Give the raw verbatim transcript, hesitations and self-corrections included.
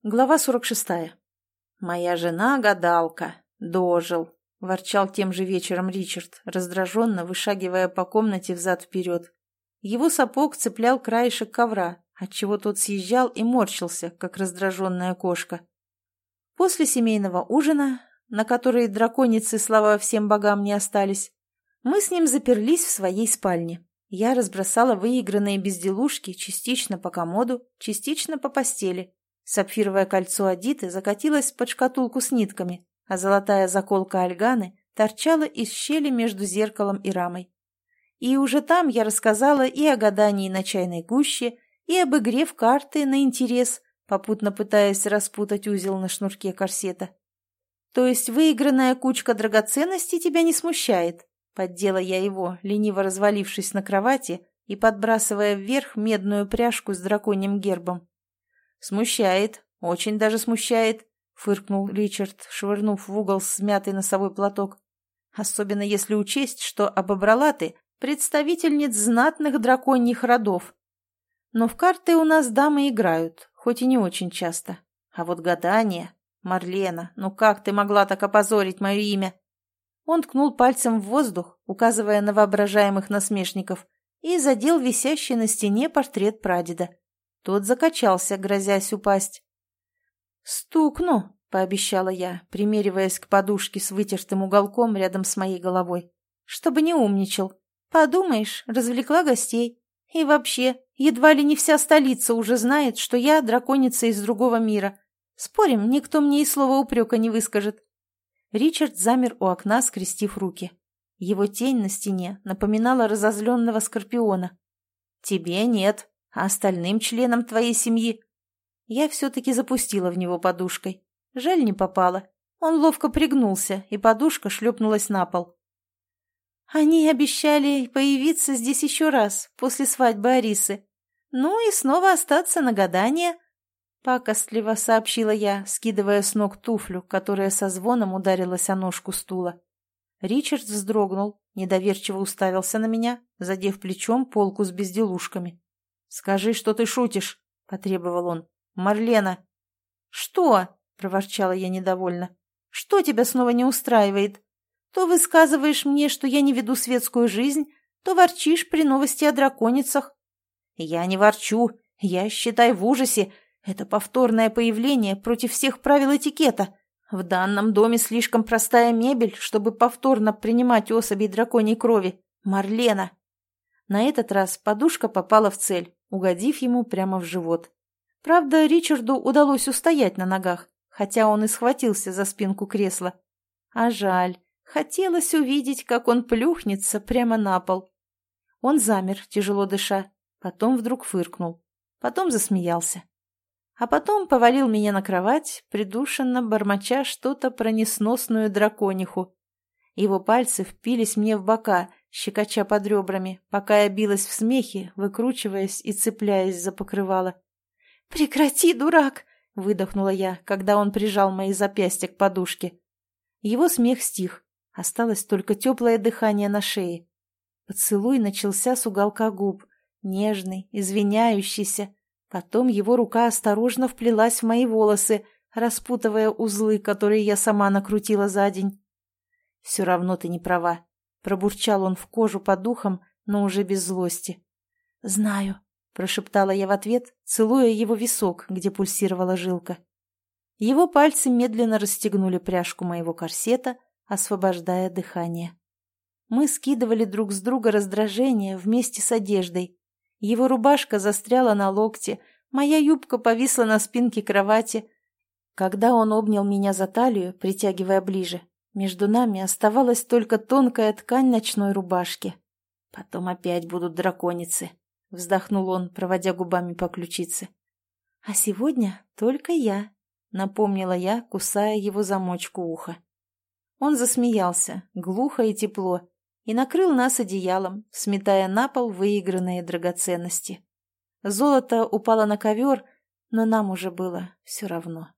Глава сорок шестая. «Моя жена гадалка. Дожил», — ворчал тем же вечером Ричард, раздраженно вышагивая по комнате взад-вперед. Его сапог цеплял краешек ковра, отчего тот съезжал и морщился, как раздраженная кошка. После семейного ужина, на который драконицы, слава всем богам, не остались, мы с ним заперлись в своей спальне. Я разбросала выигранные безделушки частично по комоду, частично по постели. Сапфировое кольцо Адиты закатилось под шкатулку с нитками, а золотая заколка Альганы торчала из щели между зеркалом и рамой. И уже там я рассказала и о гадании на чайной гуще, и об игре в карты на интерес, попутно пытаясь распутать узел на шнурке корсета. «То есть выигранная кучка драгоценностей тебя не смущает?» Поддела я его, лениво развалившись на кровати и подбрасывая вверх медную пряжку с драконьим гербом. «Смущает, очень даже смущает», — фыркнул Ричард, швырнув в угол смятый носовой платок. «Особенно если учесть, что обобрала ты представительниц знатных драконьих родов. Но в карты у нас дамы играют, хоть и не очень часто. А вот гадание... Марлена, ну как ты могла так опозорить мое имя?» Он ткнул пальцем в воздух, указывая на воображаемых насмешников, и задел висящий на стене портрет прадеда. Тот закачался, грозясь упасть. «Стукну», — пообещала я, примериваясь к подушке с вытертым уголком рядом с моей головой. «Чтобы не умничал. Подумаешь, развлекла гостей. И вообще, едва ли не вся столица уже знает, что я драконица из другого мира. Спорим, никто мне и слова упрека не выскажет». Ричард замер у окна, скрестив руки. Его тень на стене напоминала разозленного скорпиона. «Тебе нет, а остальным членам твоей семьи...» Я все-таки запустила в него подушкой. Жаль, не попала. Он ловко пригнулся, и подушка шлепнулась на пол. «Они обещали появиться здесь еще раз, после свадьбы Арисы. Ну и снова остаться на гадание», — пакостливо сообщила я, скидывая с ног туфлю, которая со звоном ударилась о ножку стула. Ричард вздрогнул, недоверчиво уставился на меня, задев плечом полку с безделушками. «Скажи, что ты шутишь», — потребовал он. «Марлена!» «Что?» — проворчала я недовольно. «Что тебя снова не устраивает? То высказываешь мне, что я не веду светскую жизнь, то ворчишь при новости о драконицах». «Я не ворчу, я, считай, в ужасе. Это повторное появление против всех правил этикета. В данном доме слишком простая мебель, чтобы повторно принимать особей драконьей крови. Марлена!» На этот раз подушка попала в цель, угодив ему прямо в живот. Правда, Ричарду удалось устоять на ногах, хотя он и схватился за спинку кресла. А жаль, хотелось увидеть, как он плюхнется прямо на пол. Он замер, тяжело дыша, потом вдруг фыркнул, потом засмеялся. А потом повалил меня на кровать, придушенно бормоча что-то про несносную дракониху. Его пальцы впились мне в бока, щекоча под ребрами, пока я билась в смехе, выкручиваясь и цепляясь за покрывало. «Прекрати, дурак!» — выдохнула я, когда он прижал мои запястья к подушке. Его смех стих, осталось только теплое дыхание на шее. Поцелуй начался с уголка губ, нежный, извиняющийся. Потом его рука осторожно вплелась в мои волосы, распутывая узлы, которые я сама накрутила за день. «Все равно ты не права», — пробурчал он в кожу под ухом, но уже без злости. «Знаю», — прошептала я в ответ, целуя его висок, где пульсировала жилка. Его пальцы медленно расстегнули пряжку моего корсета, освобождая дыхание. Мы скидывали друг с друга раздражение вместе с одеждой. Его рубашка застряла на локте, моя юбка повисла на спинке кровати. Когда он обнял меня за талию, притягивая ближе, между нами оставалась только тонкая ткань ночной рубашки. «Потом опять будут драконицы», — вздохнул он, проводя губами по ключице. «А сегодня только я», — напомнила я, кусая его замочку уха. Он засмеялся, глухо и тепло, и накрыл нас одеялом, сметая на пол выигранные драгоценности. Золото упало на ковер, но нам уже было все равно.